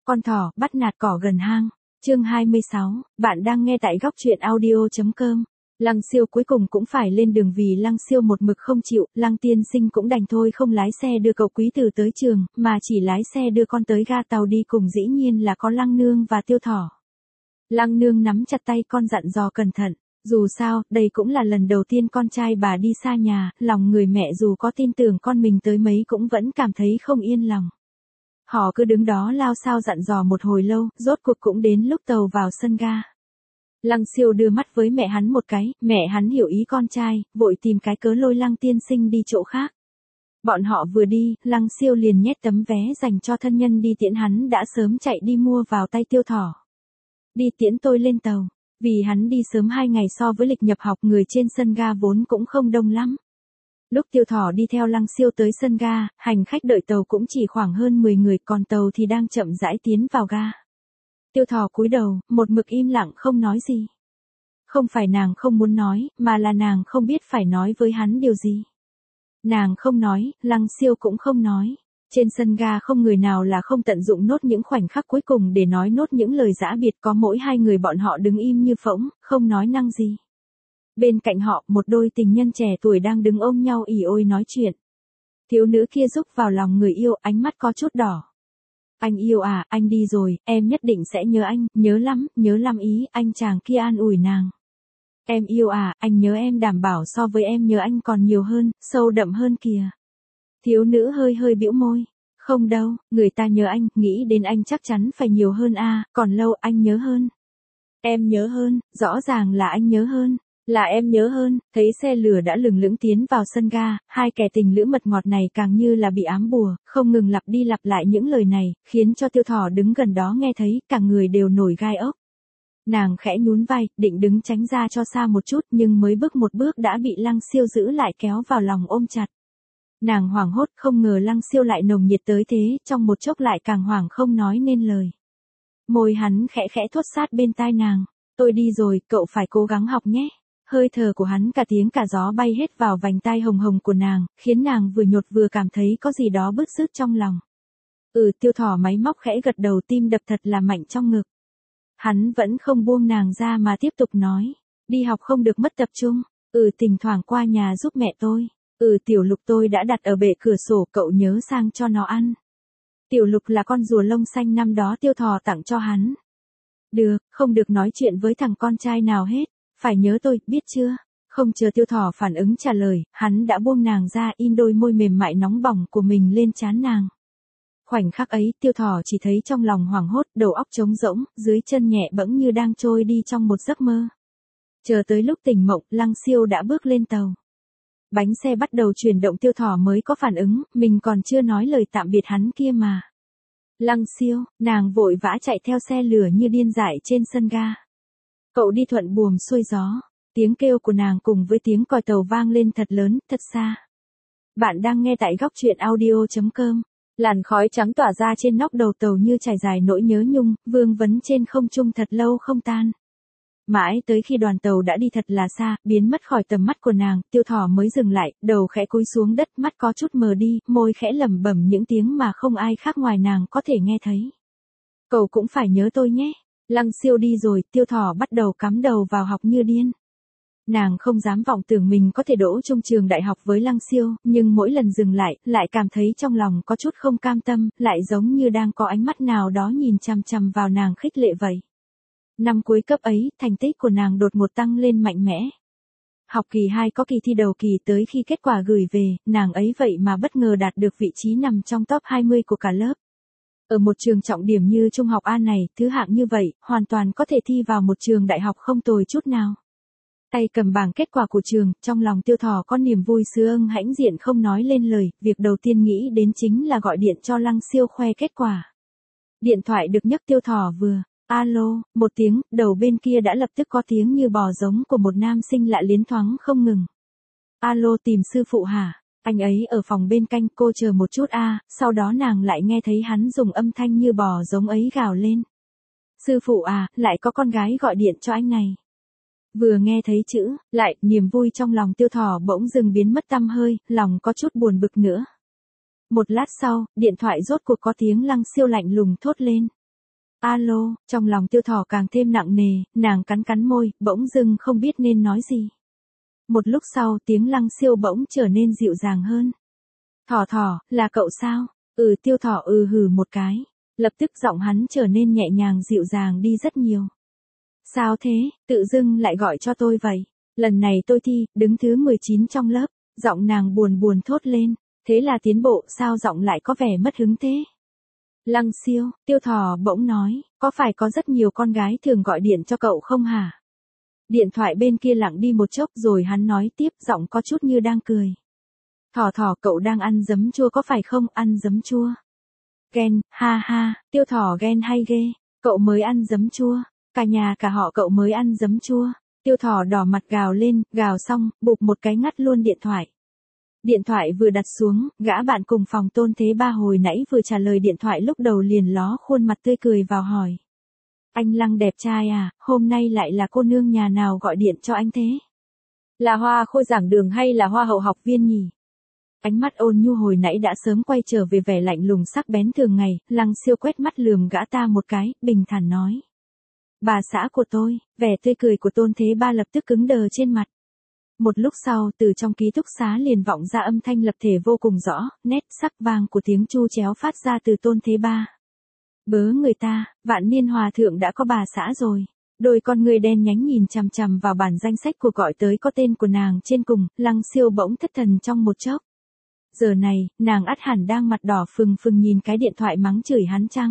Con thỏ bắt nạt cỏ gần hang. Chương 26, bạn đang nghe tại góc truyện audio.com. Lăng Siêu cuối cùng cũng phải lên đường vì Lăng Siêu một mực không chịu, Lăng tiên sinh cũng đành thôi không lái xe đưa cậu quý tử tới trường, mà chỉ lái xe đưa con tới ga tàu đi cùng, dĩ nhiên là có Lăng Nương và Tiêu Thỏ. Lăng Nương nắm chặt tay con dặn dò cẩn thận, dù sao, đây cũng là lần đầu tiên con trai bà đi xa nhà, lòng người mẹ dù có tin tưởng con mình tới mấy cũng vẫn cảm thấy không yên lòng. Họ cứ đứng đó lao sao dặn dò một hồi lâu, rốt cuộc cũng đến lúc tàu vào sân ga. Lăng Siêu đưa mắt với mẹ hắn một cái, mẹ hắn hiểu ý con trai, vội tìm cái cớ lôi Lăng tiên sinh đi chỗ khác. Bọn họ vừa đi, Lăng Siêu liền nhét tấm vé dành cho thân nhân đi tiễn hắn đã sớm chạy đi mua vào tay Tiêu Thỏ. Đi tiễn tôi lên tàu, vì hắn đi sớm 2 ngày so với lịch nhập học, người trên sân ga vốn cũng không đông lắm. Lúc Tiêu Thỏ đi theo Lăng Siêu tới sân ga, hành khách đợi tàu cũng chỉ khoảng hơn 10 người, còn tàu thì đang chậm rãi tiến vào ga. Tiêu Thỏ cúi đầu, một mực im lặng không nói gì. Không phải nàng không muốn nói, mà là nàng không biết phải nói với hắn điều gì. Nàng không nói, Lăng Siêu cũng không nói. Trên sân ga không người nào là không tận dụng nốt những khoảnh khắc cuối cùng để nói nốt những lời giã biệt, có mỗi 2 người bọn họ đứng im như phỗng, không nói năng gì. Bên cạnh họ, một đôi tình nhân trẻ tuổi đang đứng ôm nhau ỉ ôi nói chuyện. Thiếu nữ kia rúc vào lòng người yêu, ánh mắt có chút đỏ. Anh yêu à, anh đi rồi, em nhất định sẽ nhớ anh, nhớ lắm ý, anh chàng kia an ủi nàng. Em yêu à, anh nhớ em, đảm bảo so với em nhớ anh còn nhiều hơn, sâu đậm hơn kìa. Thiếu nữ hơi hơi bĩu môi. Không đâu, người ta nhớ anh, nghĩ đến anh chắc chắn phải nhiều hơn à, còn lâu anh nhớ hơn. Em nhớ hơn, rõ ràng là anh nhớ hơn. Là em nhớ hơn. Thấy xe lửa đã lừng lững tiến vào sân ga, hai kẻ tình lữ mật ngọt này càng như là bị ám bùa, không ngừng lặp đi lặp lại những lời này, khiến cho Tiêu Thỏ đứng gần đó nghe thấy, cả người đều nổi gai ốc. Nàng khẽ nhún vai, định đứng tránh ra cho xa một chút, nhưng mới bước một bước đã bị Lăng Siêu giữ lại kéo vào lòng ôm chặt. Nàng hoảng hốt, không ngờ Lăng Siêu lại nồng nhiệt tới thế, trong một chốc lại càng hoảng không nói nên lời. Môi hắn khẽ khẽ thốt sát bên tai nàng, tôi đi rồi, cậu phải cố gắng học nhé. Hơi thở của hắn cả tiếng cả gió bay hết vào vành tai hồng hồng của nàng, khiến nàng vừa nhột vừa cảm thấy có gì đó bứt rứt trong lòng. Tiêu Thỏ máy móc khẽ gật đầu, tim đập thật là mạnh trong ngực. Hắn vẫn không buông nàng ra mà tiếp tục nói, đi học không được mất tập trung, thỉnh thoảng qua nhà giúp mẹ tôi. Tiểu Lục tôi đã đặt ở bệ cửa sổ, cậu nhớ sang cho nó ăn. Tiểu Lục là con rùa lông xanh năm đó Tiêu Thỏ tặng cho hắn. Được, không được nói chuyện với thằng con trai nào hết, phải nhớ tôi, biết chưa? Không chờ Tiêu Thỏ phản ứng trả lời, hắn đã buông nàng ra, in đôi môi mềm mại nóng bỏng của mình lên trán nàng. Khoảnh khắc ấy, Tiêu Thỏ chỉ thấy trong lòng hoảng hốt, đầu óc trống rỗng, dưới chân nhẹ bẫng như đang trôi đi trong một giấc mơ. Chờ tới lúc tỉnh mộng, Lăng Siêu đã bước lên tàu. Bánh xe bắt đầu chuyển động, Tiêu Thỏ mới có phản ứng, mình còn chưa nói lời tạm biệt hắn kia mà. Lăng Siêu, nàng vội vã chạy theo xe lửa như điên dại trên sân ga. Cậu đi thuận buồm xuôi gió, tiếng kêu của nàng cùng với tiếng còi tàu vang lên thật lớn, thật xa. Bạn đang nghe tại góc truyện audio.com. Làn khói trắng tỏa ra trên nóc đầu tàu như trải dài nỗi nhớ nhung, vương vấn trên không trung thật lâu không tan. Mãi tới khi đoàn tàu đã đi thật là xa, biến mất khỏi tầm mắt của nàng, Tiêu Thỏ mới dừng lại, đầu khẽ cúi xuống đất, mắt có chút mờ đi, môi khẽ lẩm bẩm những tiếng mà không ai khác ngoài nàng có thể nghe thấy. Cậu cũng phải nhớ tôi nhé. Lăng Siêu đi rồi, Tiêu Thỏ bắt đầu cắm đầu vào học như điên. Nàng không dám vọng tưởng mình có thể đỗ chung trường đại học với Lăng Siêu, nhưng mỗi lần dừng lại cảm thấy trong lòng có chút không cam tâm, lại giống như đang có ánh mắt nào đó nhìn chằm chằm vào nàng khích lệ vậy. Năm cuối cấp ấy, thành tích của nàng đột ngột tăng lên mạnh mẽ. Học kỳ 2 có kỳ thi đầu kỳ, tới khi kết quả gửi về, nàng ấy vậy mà bất ngờ đạt được vị trí nằm trong top 20 của cả lớp. Ở một trường trọng điểm như Trung học A này, thứ hạng như vậy, hoàn toàn có thể thi vào một trường đại học không tồi chút nào. Tay cầm bảng kết quả của trường, trong lòng Tiêu Thỏ có niềm vui sướng hãnh diện không nói lên lời, việc đầu tiên nghĩ đến chính là gọi điện cho Lăng Siêu khoe kết quả. Điện thoại được nhấc, Tiêu Thỏ vừa alo, một tiếng, đầu bên kia đã lập tức có tiếng như bò giống của một nam sinh lạ liến thoáng không ngừng. Alo, tìm sư phụ hả? Anh ấy ở phòng bên cạnh, cô chờ một chút a. Sau đó nàng lại nghe thấy hắn dùng âm thanh như bò giống ấy gào lên. Sư phụ à, lại có con gái gọi điện cho anh này. Vừa nghe thấy chữ, lại, niềm vui trong lòng Tiêu Thỏ bỗng dừng biến mất tăm hơi, lòng có chút buồn bực nữa. Một lát sau, điện thoại rốt cuộc có tiếng Lăng Siêu lạnh lùng thốt lên. Alo, trong lòng Tiêu Thỏ càng thêm nặng nề, nàng cắn cắn môi, bỗng dưng không biết nên nói gì. Một lúc sau tiếng Lăng Siêu bỗng trở nên dịu dàng hơn. Thỏ thỏ, là cậu sao? Tiêu Thỏ hừ một cái. Lập tức giọng hắn trở nên nhẹ nhàng dịu dàng đi rất nhiều. Sao thế, tự dưng lại gọi cho tôi vậy? Lần này tôi thi, đứng thứ 19 trong lớp. Giọng nàng buồn buồn thốt lên. Thế là tiến bộ, sao giọng lại có vẻ mất hứng thế? Lăng Siêu, Tiêu Thỏ bỗng nói, có phải có rất nhiều con gái thường gọi điện cho cậu không hả? Điện thoại bên kia lặng đi một chốc rồi hắn nói tiếp, giọng có chút như đang cười. Thỏ thỏ, cậu đang ăn giấm chua có phải không? Ăn giấm chua? Ghen, ha ha, Tiêu Thỏ ghen hay ghê? Cậu mới ăn giấm chua, cả nhà cả họ cậu mới ăn giấm chua. Tiêu Thỏ đỏ mặt gào lên, gào xong, bụp một cái ngắt luôn điện thoại. Điện thoại vừa đặt xuống, gã bạn cùng phòng Tôn Thế Ba hồi nãy vừa trả lời điện thoại lúc đầu liền ló khuôn mặt tươi cười vào hỏi. Anh Lăng đẹp trai à, hôm nay lại là cô nương nhà nào gọi điện cho anh thế? Là Hoa Khôi giảng đường hay là Hoa hậu học viên nhỉ? Ánh mắt ôn nhu hồi nãy đã sớm quay trở về vẻ lạnh lùng sắc bén thường ngày, Lăng Siêu quét mắt lườm gã ta một cái, bình thản nói. Bà xã của tôi, vẻ tươi cười của Tôn Thế Ba lập tức cứng đờ trên mặt. Một lúc sau, từ trong ký túc xá liền vọng ra âm thanh lập thể vô cùng rõ, nét sắc vang của tiếng chu chéo phát ra từ Tôn Thế Ba. Bớ người ta, Vạn Niên Hòa Thượng đã có bà xã rồi. Đôi con người đen nhánh nhìn chằm chằm vào bản danh sách cuộc gọi tới có tên của nàng trên cùng, Lăng Siêu bỗng thất thần trong một chốc. Giờ này, nàng ắt hẳn đang mặt đỏ phừng phừng nhìn cái điện thoại mắng chửi hắn chăng?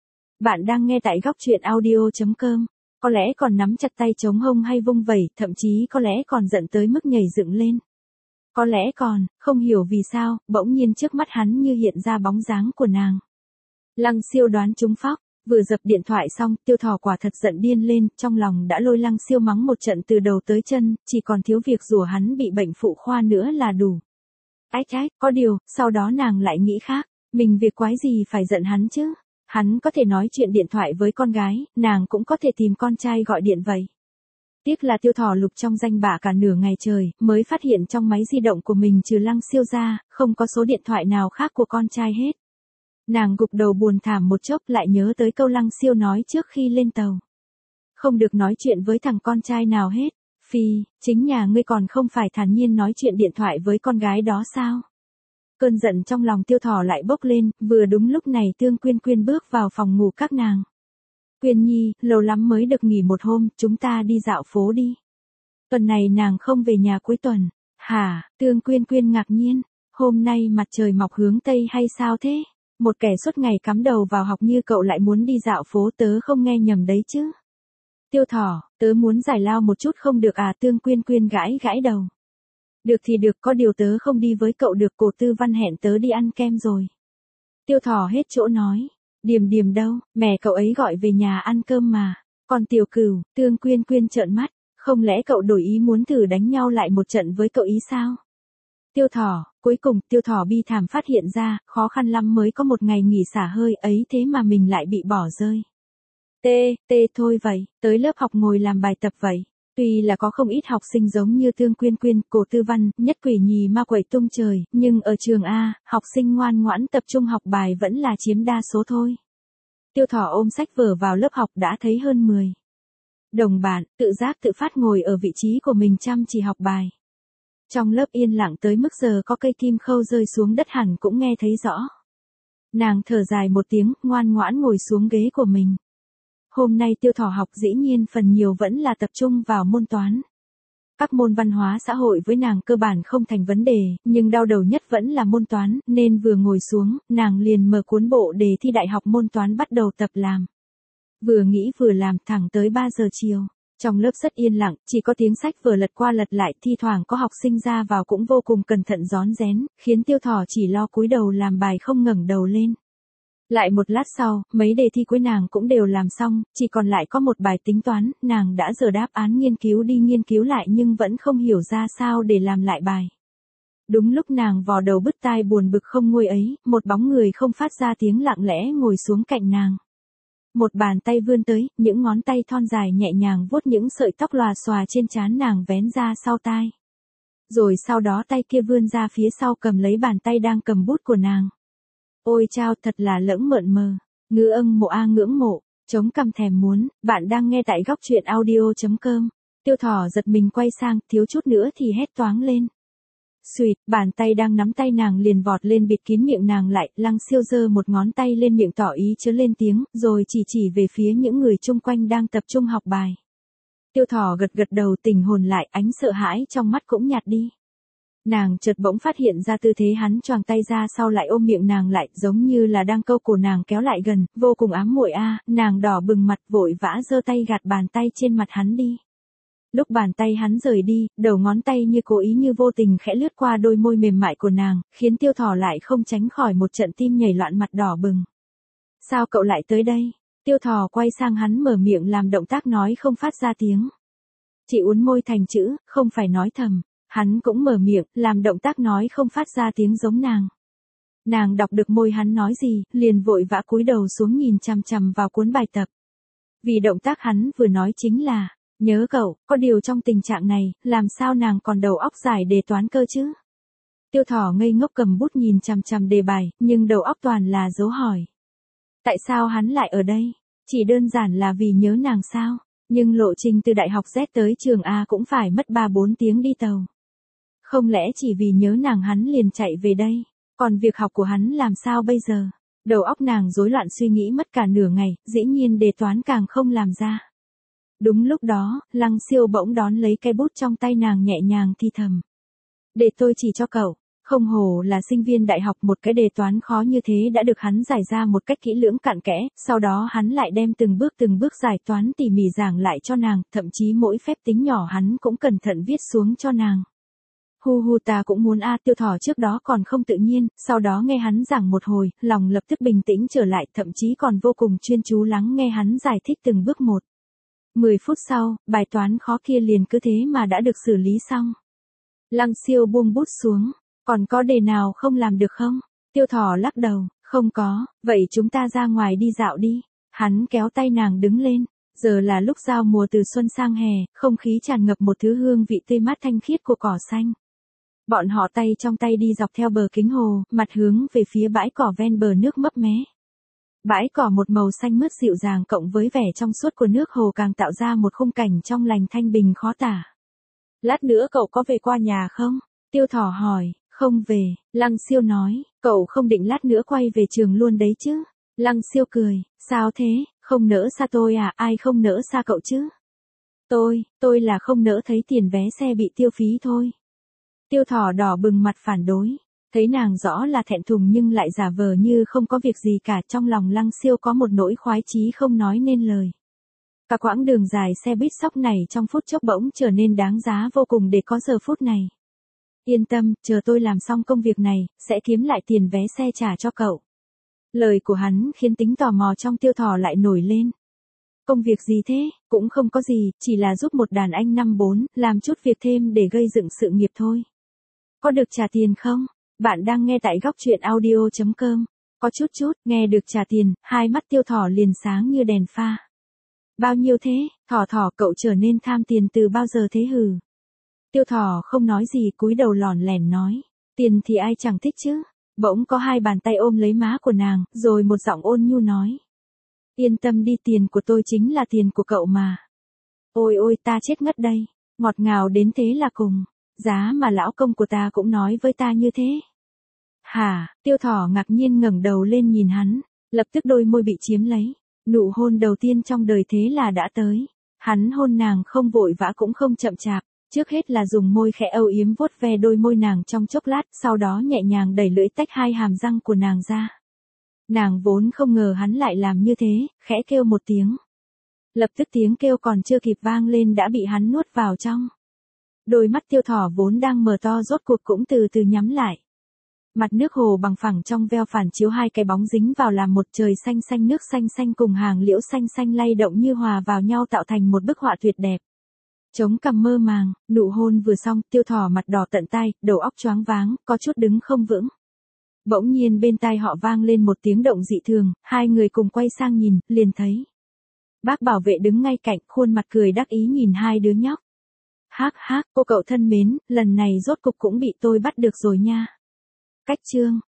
Bạn đang nghe tại góc truyện audio.com. Có lẽ còn nắm chặt tay chống hông hay vung vẩy, thậm chí có lẽ còn giận tới mức nhảy dựng lên. Có lẽ còn, không hiểu vì sao, bỗng nhiên trước mắt hắn như hiện ra bóng dáng của nàng. Lăng Siêu đoán trúng phóc, vừa dập điện thoại xong, Tiêu Thỏ quả thật giận điên lên, trong lòng đã lôi Lăng Siêu mắng một trận từ đầu tới chân, chỉ còn thiếu việc rủa hắn bị bệnh phụ khoa nữa là đủ. Ách, có điều, sau đó nàng lại nghĩ khác, mình việc quái gì phải giận hắn chứ? Hắn có thể nói chuyện điện thoại với con gái, nàng cũng có thể tìm con trai gọi điện vậy. Tiếc là Tiêu Thỏ lục trong danh bạ cả nửa ngày trời, mới phát hiện trong máy di động của mình trừ Lăng Siêu ra, không có số điện thoại nào khác của con trai hết. Nàng gục đầu buồn thảm một chốc lại nhớ tới câu Lăng Siêu nói trước khi lên tàu. Không được nói chuyện với thằng con trai nào hết. Phi, chính nhà ngươi còn không phải thản nhiên nói chuyện điện thoại với con gái đó sao? Cơn giận trong lòng Tiêu Thỏ lại bốc lên, vừa đúng lúc này Tương Quyên Quyên bước vào phòng ngủ các nàng. Quyên Nhi, lâu lắm mới được nghỉ một hôm, chúng ta đi dạo phố đi. Tuần này nàng không về nhà cuối tuần. Hả, Tương Quyên Quyên ngạc nhiên, hôm nay mặt trời mọc hướng Tây hay sao thế? Một kẻ suốt ngày cắm đầu vào học như cậu lại muốn đi dạo phố, tớ không nghe nhầm đấy chứ? Tiêu Thỏ, tớ muốn giải lao một chút không được à? Tương Quyên Quyên gãi gãi đầu. Được thì được, có điều tớ không đi với cậu được, cô Tư Văn hẹn tớ đi ăn kem rồi. Tiêu Thỏ hết chỗ nói. Điềm Điềm đâu, mẹ cậu ấy gọi về nhà ăn cơm mà. Còn Tiểu Cửu, Tương Quyên Quyên trợn mắt, không lẽ cậu đổi ý muốn thử đánh nhau lại một trận với cậu ý sao? Tiêu Thỏ, cuối cùng Tiêu Thỏ bi thảm phát hiện ra, khó khăn lắm mới có một ngày nghỉ xả hơi ấy thế mà mình lại bị bỏ rơi. Thôi vậy, tới lớp học ngồi làm bài tập vậy. Tuy là có không ít học sinh giống như Tương Quyên Quyên, Cổ Tư Văn, nhất quỷ nhì ma quẩy tung trời, nhưng ở trường A, học sinh ngoan ngoãn tập trung học bài vẫn là chiếm đa số thôi. Tiêu Thỏ ôm sách vở vào lớp học đã thấy hơn 10 đồng bạn, tự giác tự phát ngồi ở vị trí của mình chăm chỉ học bài. Trong lớp yên lặng tới mức giờ có cây kim khâu rơi xuống đất hẳn cũng nghe thấy rõ. Nàng thở dài một tiếng, ngoan ngoãn ngồi xuống ghế của mình. Hôm nay Tiêu Thỏ học dĩ nhiên phần nhiều vẫn là tập trung vào môn toán. Các môn văn hóa xã hội với nàng cơ bản không thành vấn đề, nhưng đau đầu nhất vẫn là môn toán, nên vừa ngồi xuống, nàng liền mở cuốn bộ đề thi đại học môn toán bắt đầu tập làm. Vừa nghĩ vừa làm thẳng tới 3 giờ chiều. Trong lớp rất yên lặng, chỉ có tiếng sách vừa lật qua lật lại, thi thoảng có học sinh ra vào cũng vô cùng cẩn thận rón rén, khiến Tiêu Thỏ chỉ lo cúi đầu làm bài không ngẩng đầu lên. Lại một lát sau, mấy đề thi cuối nàng cũng đều làm xong, chỉ còn lại có một bài tính toán, nàng đã dở đáp án nghiên cứu đi nghiên cứu lại nhưng vẫn không hiểu ra sao để làm lại bài. Đúng lúc nàng vò đầu bứt tai buồn bực không nguôi ấy, một bóng người không phát ra tiếng lặng lẽ ngồi xuống cạnh nàng. Một bàn tay vươn tới, những ngón tay thon dài nhẹ nhàng vuốt những sợi tóc lòa xòa trên trán nàng vén ra sau tai. Rồi sau đó tay kia vươn ra phía sau cầm lấy bàn tay đang cầm bút của nàng. Ôi chao, thật là lẫng mượn mờ. Ngư âng mộ a ngưỡng mộ. Chống cằm thèm muốn, bạn đang nghe tại góc truyện audio.com. Tiêu Thỏ giật mình quay sang, thiếu chút nữa thì hét toáng lên. Xùyt, bàn tay đang nắm tay nàng liền vọt lên bịt kín miệng nàng lại, Lăng Siêu giơ một ngón tay lên miệng tỏ ý chớ lên tiếng, rồi chỉ về phía những người chung quanh đang tập trung học bài. Tiêu Thỏ gật đầu tỉnh hồn lại, ánh sợ hãi trong mắt cũng nhạt đi. Nàng chợt bỗng phát hiện ra tư thế hắn choàng tay ra sau lại ôm miệng nàng lại, giống như là đang câu cổ nàng kéo lại gần, vô cùng ám muội a, nàng đỏ bừng mặt vội vã giơ tay gạt bàn tay trên mặt hắn đi. Lúc bàn tay hắn rời đi, đầu ngón tay như cố ý như vô tình khẽ lướt qua đôi môi mềm mại của nàng, khiến Tiêu Thỏ lại không tránh khỏi một trận tim nhảy loạn mặt đỏ bừng. Sao cậu lại tới đây? Tiêu Thỏ quay sang hắn mở miệng làm động tác nói không phát ra tiếng. Chị uốn môi thành chữ, không phải nói thầm. Hắn cũng mở miệng, làm động tác nói không phát ra tiếng giống nàng. Nàng đọc được môi hắn nói gì, liền vội vã cúi đầu xuống nhìn chằm chằm vào cuốn bài tập. Vì động tác hắn vừa nói chính là, nhớ cậu, có điều trong tình trạng này, làm sao nàng còn đầu óc giải đề toán cơ chứ? Tiêu Thỏ ngây ngốc cầm bút nhìn chằm chằm đề bài, nhưng đầu óc toàn là dấu hỏi. Tại sao hắn lại ở đây? Chỉ đơn giản là vì nhớ nàng sao? Nhưng lộ trình từ đại học Z tới trường A cũng phải mất 3-4 tiếng đi tàu. Không lẽ chỉ vì nhớ nàng hắn liền chạy về đây? Còn việc học của hắn làm sao bây giờ? Đầu óc nàng rối loạn suy nghĩ mất cả nửa ngày, dĩ nhiên đề toán càng không làm ra. Đúng lúc đó, Lăng Siêu bỗng đón lấy cây bút trong tay nàng nhẹ nhàng thì thầm. Để tôi chỉ cho cậu, không hổ là sinh viên đại học, một cái đề toán khó như thế đã được hắn giải ra một cách kỹ lưỡng cặn kẽ, sau đó hắn lại đem từng bước giải toán tỉ mỉ giảng lại cho nàng, thậm chí mỗi phép tính nhỏ hắn cũng cẩn thận viết xuống cho nàng. Hu ta cũng muốn Tiêu Thỏ trước đó còn không tự nhiên, sau đó nghe hắn giảng một hồi, lòng lập tức bình tĩnh trở lại, thậm chí còn vô cùng chuyên chú lắng nghe hắn giải thích từng bước một. 10 phút sau, bài toán khó kia liền cứ thế mà đã được xử lý xong. Lăng Siêu buông bút xuống, còn có đề nào không làm được không? Tiêu Thỏ lắc đầu, không có, vậy chúng ta ra ngoài đi dạo đi. Hắn kéo tay nàng đứng lên. Giờ là lúc giao mùa từ xuân sang hè, không khí tràn ngập một thứ hương vị tươi mát thanh khiết của cỏ xanh. Bọn họ tay trong tay đi dọc theo bờ kính hồ, mặt hướng về phía bãi cỏ ven bờ nước mấp mé. Bãi cỏ một màu xanh mướt dịu dàng cộng với vẻ trong suốt của nước hồ càng tạo ra một khung cảnh trong lành thanh bình khó tả. Lát nữa cậu có về qua nhà không? Tiêu Thỏ hỏi. Không về, Lăng Siêu nói, cậu không định lát nữa quay về trường luôn đấy chứ? Lăng Siêu cười, sao thế, không nỡ xa tôi à, ai không nỡ xa cậu chứ? Tôi là không nỡ thấy tiền vé xe bị tiêu phí thôi. Tiêu Thỏ đỏ bừng mặt phản đối, thấy nàng rõ là thẹn thùng nhưng lại giả vờ như không có việc gì cả, trong lòng Lăng Siêu có một nỗi khoái chí không nói nên lời. Cả quãng đường dài xe buýt sóc này trong phút chốc bỗng trở nên đáng giá vô cùng để có giờ phút này. Yên tâm, chờ tôi làm xong công việc này, sẽ kiếm lại tiền vé xe trả cho cậu. Lời của hắn khiến tính tò mò trong Tiêu Thỏ lại nổi lên. Công việc gì thế? Cũng không có gì, chỉ là giúp một đàn anh 5-4, làm chút việc thêm để gây dựng sự nghiệp thôi. Có được trả tiền không? Bạn đang nghe tại góc truyện audio.com. Có chút, nghe được trả tiền, hai mắt Tiêu Thỏ liền sáng như đèn pha. Bao nhiêu thế? Thỏ, cậu trở nên tham tiền từ bao giờ thế hừ? Tiêu Thỏ không nói gì, cúi đầu lỏn lẻn nói. Tiền thì ai chẳng thích chứ? Bỗng có hai bàn tay ôm lấy má của nàng, rồi một giọng ôn nhu nói. Yên tâm đi, tiền của tôi chính là tiền của cậu mà. Ôi ta chết ngất đây, ngọt ngào đến thế là cùng. Giá mà lão công của ta cũng nói với ta như thế. Hả? Tiêu Thỏ ngạc nhiên ngẩng đầu lên nhìn hắn, lập tức đôi môi bị chiếm lấy. Nụ hôn đầu tiên trong đời thế là đã tới. Hắn hôn nàng không vội vã cũng không chậm chạp, trước hết là dùng môi khẽ âu yếm vuốt ve đôi môi nàng trong chốc lát, sau đó nhẹ nhàng đẩy lưỡi tách hai hàm răng của nàng ra. Nàng vốn không ngờ hắn lại làm như thế, khẽ kêu một tiếng. Lập tức tiếng kêu còn chưa kịp vang lên đã bị hắn nuốt vào trong. Đôi mắt Tiêu Thỏ vốn đang mở to rốt cuộc cũng từ từ nhắm lại. Mặt nước hồ bằng phẳng trong veo phản chiếu hai cái bóng dính vào làm một trời xanh xanh, nước xanh xanh cùng hàng liễu xanh xanh lay động như hòa vào nhau tạo thành một bức họa tuyệt đẹp. Chống cằm mơ màng, nụ hôn vừa xong, Tiêu Thỏ mặt đỏ tận tai, đầu óc choáng váng, có chút đứng không vững. Bỗng nhiên bên tai họ vang lên một tiếng động dị thường, hai người cùng quay sang nhìn, liền thấy. Bác bảo vệ đứng ngay cạnh, khuôn mặt cười đắc ý nhìn hai đứa nhóc. Hác, cô cậu thân mến, lần này rốt cục cũng bị tôi bắt được rồi nha. Cách chương